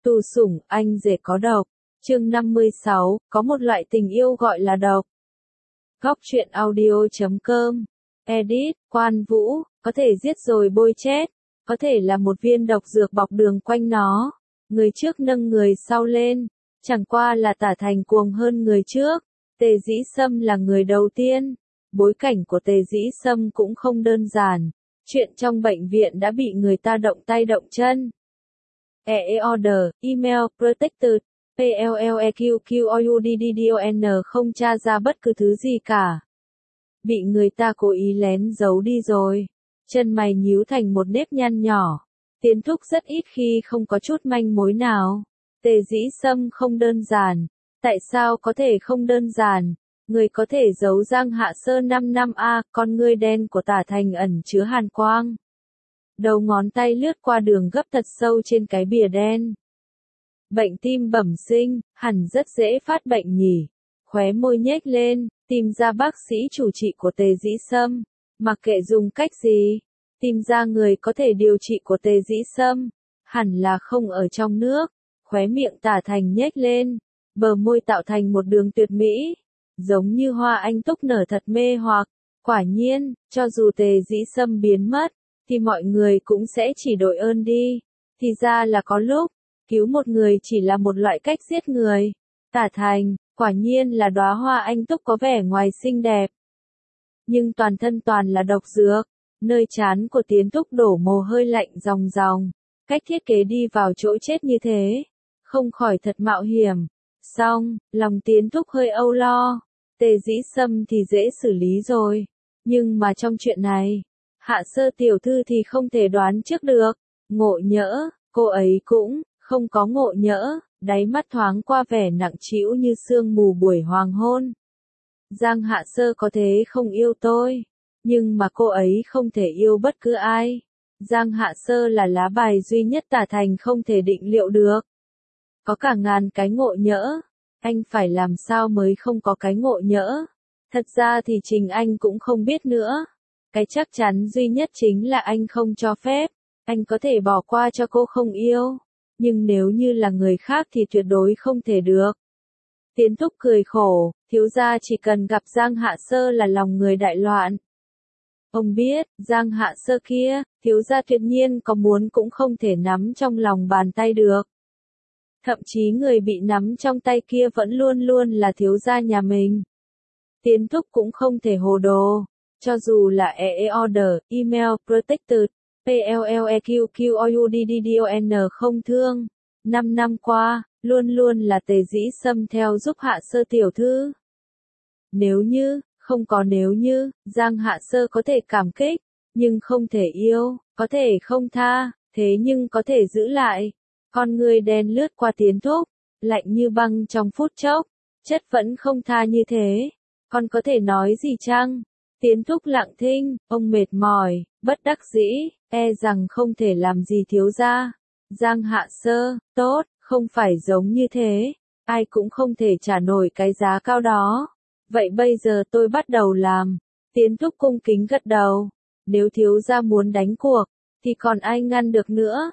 Tù sủng, anh rể có độc. Chương 56, có một loại tình yêu gọi là độc. Góc truyện audio.com. Edit, Quan Vũ, có thể giết rồi bôi chết, có thể là một viên độc dược bọc đường quanh nó. Người trước nâng người sau lên, chẳng qua là Tả Thành cuồng hơn người trước. Tề Dĩ Sâm là người đầu tiên. Bối cảnh của Tề Dĩ Sâm cũng không đơn giản. Chuyện trong bệnh viện đã bị người ta động tay động chân. Order, email, protected, PLLEQQOUDDDON không tra ra bất cứ thứ gì cả. Bị người ta cố ý lén giấu đi rồi. Chân mày nhíu thành một nếp nhăn nhỏ. Tiến Thúc rất ít khi không có chút manh mối nào. Tề Dĩ Sâm không đơn giản. Tại sao có thể không đơn giản? Người có thể giấu Giang Hạ Sơ 5 năm con ngươi đen của Tả Thành ẩn chứa hàn quang. Đầu ngón tay lướt qua đường gấp thật sâu trên cái bìa đen. Bệnh tim bẩm sinh, hẳn rất dễ phát bệnh nhỉ. Khóe môi nhếch lên, tìm ra bác sĩ chủ trị của Tề Dĩ Sâm. Mặc kệ dùng cách gì, tìm ra người có thể điều trị của Tề Dĩ Sâm. Hẳn là không ở trong nước. Khóe miệng Tả Thành nhếch lên, bờ môi tạo thành một đường tuyệt mỹ. Giống như hoa anh túc nở thật mê hoặc. Quả nhiên, cho dù Tề Dĩ Sâm biến mất, thì mọi người cũng sẽ chỉ đội ơn đi. Thì ra là có lúc, cứu một người chỉ là một loại cách giết người. Tả Thành, quả nhiên là đóa hoa anh túc có vẻ ngoài xinh đẹp. Nhưng toàn thân toàn là độc dược. Nơi trán của Tiến Thúc đổ mồ hôi lạnh ròng ròng. Cách thiết kế đi vào chỗ chết như thế, không khỏi thật mạo hiểm. Xong, lòng Tiến Thúc hơi âu lo. Tề Dĩ Sâm thì dễ xử lý rồi. Nhưng mà trong chuyện này, Hạ Sơ tiểu thư thì không thể đoán trước được. Ngộ Nhỡ, cô ấy cũng không có ngộ nhỡ, đáy mắt thoáng qua vẻ nặng trĩu như sương mù buổi hoàng hôn. Giang Hạ Sơ có thể không yêu tôi, nhưng mà cô ấy không thể yêu bất cứ ai. Giang Hạ Sơ là lá bài duy nhất Tả Thành không thể định liệu được. Có cả ngàn cái ngộ nhỡ, anh phải làm sao mới không có cái ngộ nhỡ. Thật ra thì chính anh cũng không biết nữa. Cái chắc chắn duy nhất chính là anh không cho phép. Anh có thể bỏ qua cho cô không yêu. Nhưng nếu như là người khác thì tuyệt đối không thể được. Tiến Thúc cười khổ, thiếu gia chỉ cần gặp Giang Hạ Sơ là lòng người đại loạn. Ông biết, Giang Hạ Sơ kia, thiếu gia tuyệt nhiên có muốn cũng không thể nắm trong lòng bàn tay được. Thậm chí người bị nắm trong tay kia vẫn luôn luôn là thiếu gia nhà mình. Tiến Thúc cũng không thể hồ đồ. Cho dù là order, email, protected, PLLEQQOUDDDON không thương. 5 năm qua, luôn luôn là Tề Dĩ Sâm theo giúp Hạ Sơ tiểu thư. Nếu như, không có nếu như, Giang Hạ Sơ có thể cảm kích, nhưng không thể yêu, có thể không tha, thế nhưng có thể giữ lại. Con người đen lướt qua Tiến Thúc, lạnh như băng trong phút chốc, chất vẫn không tha như thế. Con có thể nói gì chăng? Tiến Thúc lặng thinh, ông mệt mỏi, bất đắc dĩ, rằng không thể làm gì thiếu gia. Giang Hạ Sơ, tốt, không phải giống như thế, ai cũng không thể trả nổi cái giá cao đó. Vậy bây giờ tôi bắt đầu làm. Tiến Thúc cung kính gật đầu. Nếu thiếu gia muốn đánh cuộc, thì còn ai ngăn được nữa.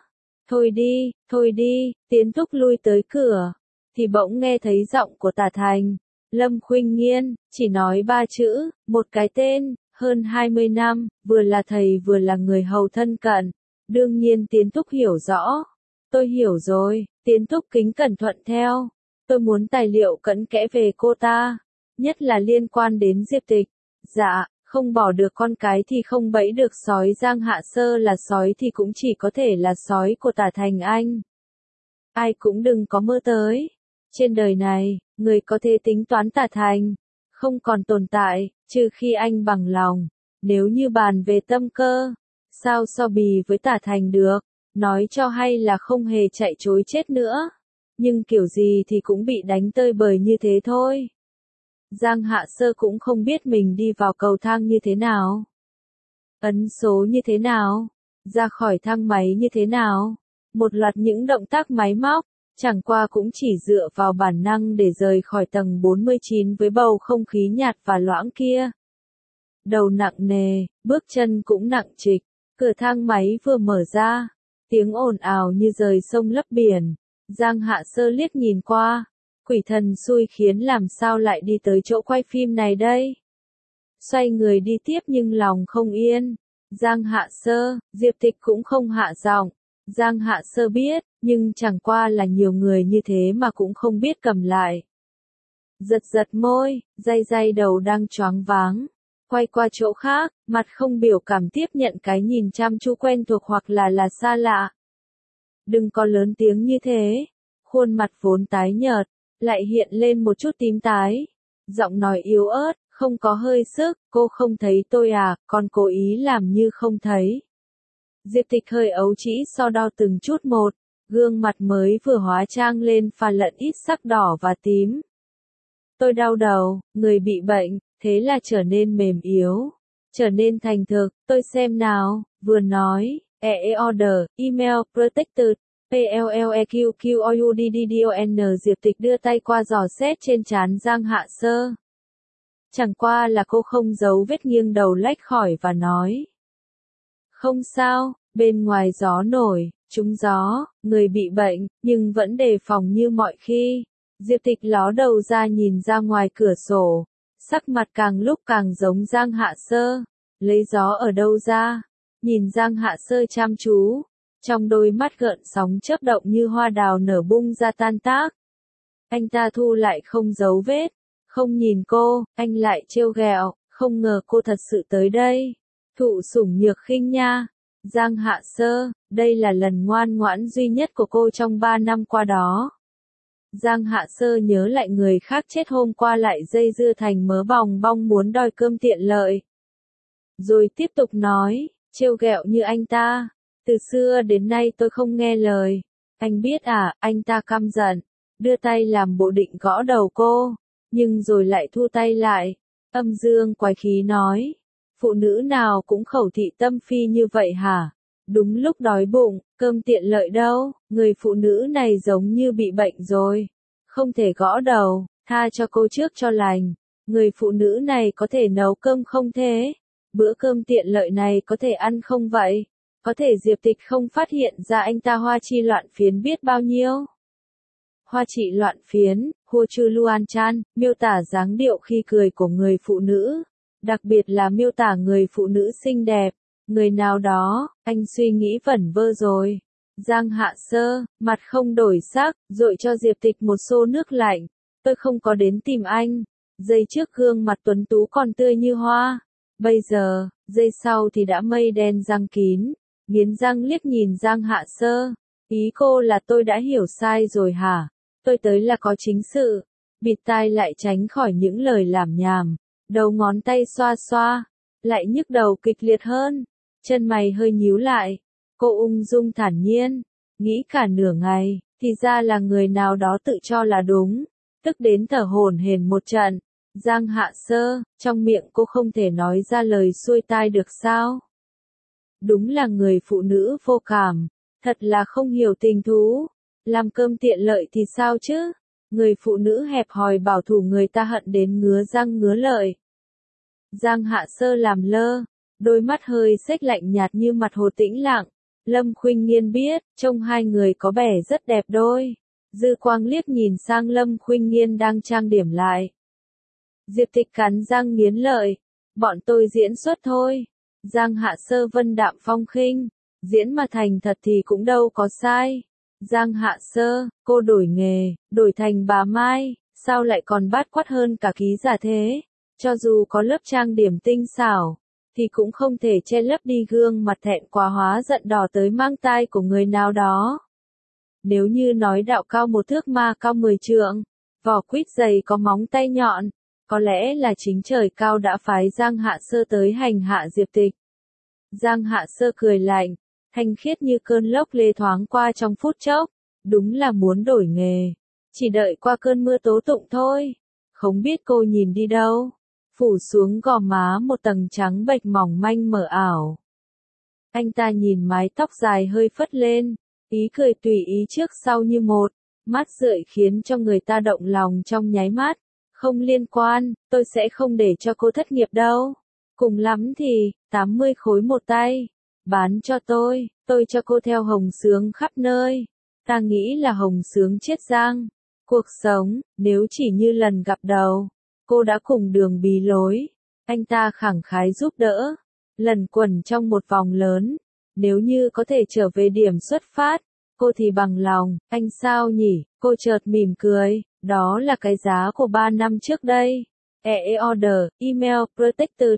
Thôi đi, Tiến Thúc lui tới cửa. Thì bỗng nghe thấy giọng của Tả Thành. Lâm Khuynh Nghiên, chỉ nói 3 chữ, một cái tên, hơn 20 năm, vừa là thầy vừa là người hầu thân cận. Đương nhiên Tiến Thúc hiểu rõ. Tôi hiểu rồi, Tiến Thúc kính cẩn thuận theo. Tôi muốn tài liệu cặn kẽ về cô ta, nhất là liên quan đến Diệp Tịch. Dạ, không bỏ được con cái thì không bẫy được sói. Giang Hạ Sơ là sói thì cũng chỉ có thể là sói của Tả Thành anh. Ai cũng đừng có mơ tới. Trên đời này, người có thể tính toán Tả Thành, không còn tồn tại, trừ khi anh bằng lòng. Nếu như bàn về tâm cơ, sao so bì với Tả Thành được, nói cho hay là không hề chạy chối chết nữa. Nhưng kiểu gì thì cũng bị đánh tơi bời như thế thôi. Giang Hạ Sơ cũng không biết mình đi vào cầu thang như thế nào, ấn số như thế nào, ra khỏi thang máy như thế nào. Một loạt những động tác máy móc, chẳng qua cũng chỉ dựa vào bản năng để rời khỏi tầng 49 với bầu không khí nhạt và loãng kia. Đầu nặng nề, bước chân cũng nặng trịch, cửa thang máy vừa mở ra, tiếng ồn ào như rời sông lấp biển, Giang Hạ Sơ liếc nhìn qua. Quỷ thần xui khiến làm sao lại đi tới chỗ quay phim này đây? Xoay người đi tiếp nhưng lòng không yên. Giang Hạ Sơ, Diệp Tịch cũng không hạ giọng. Giang Hạ Sơ biết, nhưng chẳng qua là nhiều người như thế mà cũng không biết cầm lại. Giật giật môi, day day đầu đang choáng váng. Quay qua chỗ khác, mặt không biểu cảm tiếp nhận cái nhìn chăm chú quen thuộc hoặc là xa lạ. Đừng có lớn tiếng như thế. Khuôn mặt vốn tái nhợt, lại hiện lên một chút tím tái. Giọng nói yếu ớt, không có hơi sức, cô không thấy tôi à, còn cố ý làm như không thấy. Diệp Tịch hơi ấu trĩ so đo từng chút một, gương mặt mới vừa hóa trang lên pha lẫn ít sắc đỏ và tím. Tôi đau đầu, người bị bệnh, thế là trở nên mềm yếu, trở nên thành thực, tôi xem nào, vừa nói, order, email, protected, PLLEQQOUDDDON. Diệp Tịch đưa tay qua dò xét trên trán Giang Hạ Sơ. Chẳng qua là cô không giấu vết nghiêng đầu lách khỏi và nói. Không sao, bên ngoài gió nổi, trúng gió, người bị bệnh, nhưng vẫn đề phòng như mọi khi. Diệp Tịch ló đầu ra nhìn ra ngoài cửa sổ, sắc mặt càng lúc càng giống Giang Hạ Sơ. Lấy gió ở đâu ra? Nhìn Giang Hạ Sơ chăm chú, trong đôi mắt gợn sóng chớp động như hoa đào nở bung ra tan tác. Anh ta thu lại không giấu vết, không nhìn cô, anh lại trêu ghẹo, không ngờ cô thật sự tới đây. Thụ sủng nhược khinh nha. Giang Hạ Sơ, đây là lần ngoan ngoãn duy nhất của cô trong 3 năm qua đó. Giang Hạ Sơ nhớ lại người khác chết hôm qua lại dây dưa thành mớ bòng bong muốn đòi cơm tiện lợi. Rồi tiếp tục nói, trêu ghẹo như anh ta. Từ xưa đến nay tôi không nghe lời. Anh biết à, anh ta căm giận. Đưa tay làm bộ định gõ đầu cô. Nhưng rồi lại thu tay lại. Âm dương quái khí nói. Phụ nữ nào cũng khẩu thị tâm phi như vậy hả? Đúng lúc đói bụng, cơm tiện lợi đâu, người phụ nữ này giống như bị bệnh rồi. Không thể gõ đầu, tha cho cô trước cho lành. Người phụ nữ này có thể nấu cơm không thế? Bữa cơm tiện lợi này có thể ăn không vậy? Có thể Diệp Tịch không phát hiện ra anh ta hoa chi loạn phiến biết bao nhiêu? Hoa trị loạn phiến, Hua Chư Luan Chan, miêu tả dáng điệu khi cười của người phụ nữ. Đặc biệt là miêu tả người phụ nữ xinh đẹp. Người nào đó, anh suy nghĩ vẩn vơ rồi. Giang Hạ Sơ, mặt không đổi sắc, dội cho Diệp Tịch một xô nước lạnh. Tôi không có đến tìm anh. Giây trước gương mặt tuấn tú còn tươi như hoa. Bây giờ, giây sau thì đã mây đen giăng kín. Nghiến răng liếc nhìn Giang Hạ Sơ. Ý cô là tôi đã hiểu sai rồi hả? Tôi tới là có chính sự. Bịt tai lại tránh khỏi những lời lảm nhảm. Đầu ngón tay xoa xoa. Lại nhức đầu kịch liệt hơn. Chân mày hơi nhíu lại. Cô ung dung thản nhiên. Nghĩ cả nửa ngày, thì ra là người nào đó tự cho là đúng. Tức đến thở hổn hển một trận. Giang Hạ Sơ, trong miệng cô không thể nói ra lời xuôi tai được sao? Đúng là người phụ nữ vô cảm. Thật là không hiểu tình thú. Làm cơm tiện lợi thì sao chứ? Người phụ nữ hẹp hòi bảo thủ người ta hận đến ngứa răng ngứa lợi. Giang Hạ Sơ làm lơ. Đôi mắt hơi xếch lạnh nhạt như mặt hồ tĩnh lặng. Lâm Khuynh Nghiên biết, trông hai người có vẻ rất đẹp đôi. Dư quang liếc nhìn sang Lâm Khuynh Nghiên đang trang điểm lại. Diệp Tịch cắn răng nghiến lợi. Bọn tôi diễn xuất thôi. Giang Hạ Sơ vân đạm phong khinh. Diễn mà thành thật thì cũng đâu có sai. Giang Hạ Sơ, cô đổi nghề, đổi thành bà Mai, sao lại còn bát quát hơn cả ký giả thế? Cho dù có lớp trang điểm tinh xảo, thì cũng không thể che lấp đi gương mặt thẹn quá hóa giận đỏ tới mang tai của người nào đó. Nếu như nói đạo cao 1 thước ma cao 10 trượng, vỏ quýt dày có móng tay nhọn, có lẽ là chính trời cao đã phái Giang Hạ Sơ tới hành hạ Diệp Tịch. Giang Hạ Sơ cười lạnh, thanh khiết như cơn lốc lê thoáng qua trong phút chốc, đúng là muốn đổi nghề, chỉ đợi qua cơn mưa tố tụng thôi. Không biết cô nhìn đi đâu, phủ xuống gò má một tầng trắng bệch mỏng manh mờ ảo. Anh ta nhìn mái tóc dài hơi phất lên, ý cười tùy ý trước sau như một, mắt rượi khiến cho người ta động lòng trong nháy mắt. Không liên quan, tôi sẽ không để cho cô thất nghiệp đâu. Cùng lắm thì, 80 khối một tay. Bán cho tôi cho cô theo hồng sướng khắp nơi. Ta nghĩ là Hồng Sướng Chiết Giang. Cuộc sống, nếu chỉ như lần gặp đầu, cô đã cùng đường bí lối. Anh ta khẳng khái giúp đỡ, lần quẩn trong một vòng lớn. Nếu như có thể trở về điểm xuất phát, cô thì bằng lòng. Anh sao nhỉ? Cô chợt mỉm cười. Đó là cái giá của 3 năm trước đây. Order, email, protected,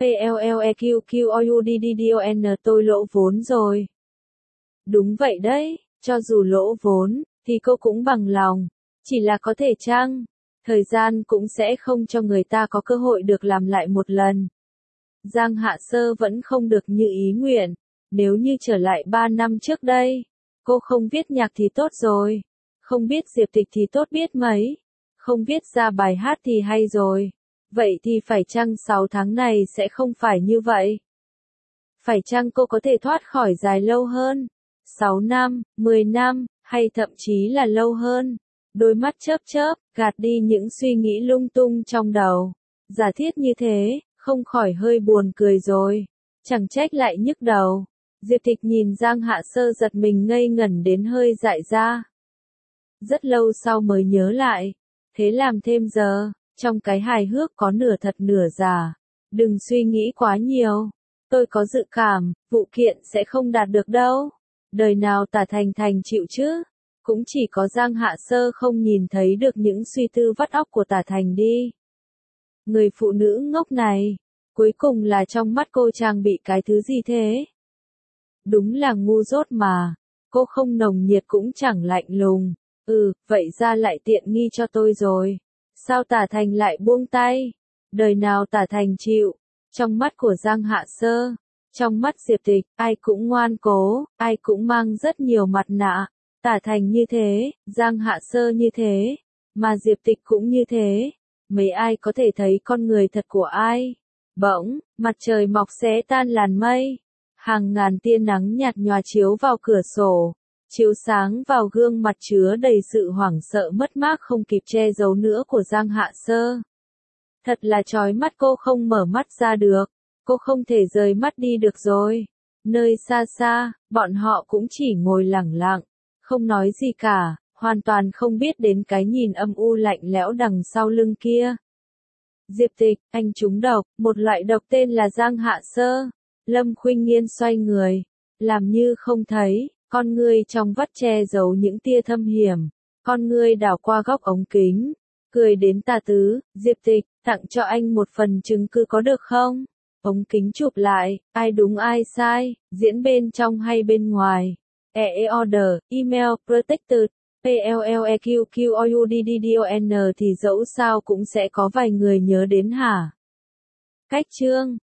PLLEQQOUDDDON. Tôi lỗ vốn rồi. Đúng vậy đấy, cho dù lỗ vốn, thì cô cũng bằng lòng. Chỉ là có thể chăng? Thời gian cũng sẽ không cho người ta có cơ hội được làm lại một lần. Giang Hạ Sơ vẫn không được như ý nguyện. Nếu như trở lại 3 năm trước đây, cô không viết nhạc thì tốt rồi. Không biết Diệp Tịch thì tốt biết mấy. Không viết ra bài hát thì hay rồi. Vậy thì phải chăng 6 tháng này sẽ không phải như vậy? Phải chăng cô có thể thoát khỏi dài lâu hơn? 6 năm, 10 năm, hay thậm chí là lâu hơn? Đôi mắt chớp chớp, gạt đi những suy nghĩ lung tung trong đầu. Giả thiết như thế, không khỏi hơi buồn cười rồi. Chẳng trách lại nhức đầu. Diệp Tịch nhìn Giang Hạ Sơ giật mình ngây ngẩn đến hơi dại ra. Rất lâu sau mới nhớ lại. Thế làm thêm giờ, trong cái hài hước có nửa thật nửa giả. Đừng suy nghĩ quá nhiều. Tôi có dự cảm, vụ kiện sẽ không đạt được đâu. Đời nào Tả Thành Thành chịu chứ? Cũng chỉ có Giang Hạ Sơ không nhìn thấy được những suy tư vắt óc của Tả Thành đi. Người phụ nữ ngốc này, cuối cùng là trong mắt cô trang bị cái thứ gì thế? Đúng là ngu dốt mà, cô không nồng nhiệt cũng chẳng lạnh lùng. Vậy ra lại tiện nghi cho tôi rồi. Sao Tả Thành lại buông tay? Đời nào Tả Thành chịu? Trong mắt của Giang Hạ Sơ, trong mắt Diệp Tịch, ai cũng ngoan cố, ai cũng mang rất nhiều mặt nạ. Tả Thành như thế, Giang Hạ Sơ như thế, mà Diệp Tịch cũng như thế. Mấy ai có thể thấy con người thật của ai? Bỗng, mặt trời mọc xé tan làn mây. Hàng ngàn tia nắng nhạt nhòa chiếu vào cửa sổ, chiếu sáng vào gương mặt chứa đầy sự hoảng sợ mất mát không kịp che giấu nữa của Giang Hạ Sơ. Thật là chói mắt, cô không mở mắt ra được. Cô không thể rời mắt đi được rồi. Nơi xa xa, bọn họ cũng chỉ ngồi lẳng lặng, không nói gì cả, hoàn toàn không biết đến cái nhìn âm u lạnh lẽo đằng sau lưng kia. Diệp Tịch, anh trúng độc, một loại độc tên là Giang Hạ Sơ. Lâm Khuynh Nghiên xoay người, làm như không thấy, con ngươi trong vắt che giấu những tia thâm hiểm, con ngươi đảo qua góc ống kính, cười đến tà tứ. Diệp Tịch, tặng cho anh một phần chứng cứ có được không? Ống kính chụp lại, ai đúng ai sai, diễn bên trong hay bên ngoài. Order, email, protected, PLLEQQOUDDDON. Thì dẫu sao cũng sẽ có vài người nhớ đến hả? Cách chương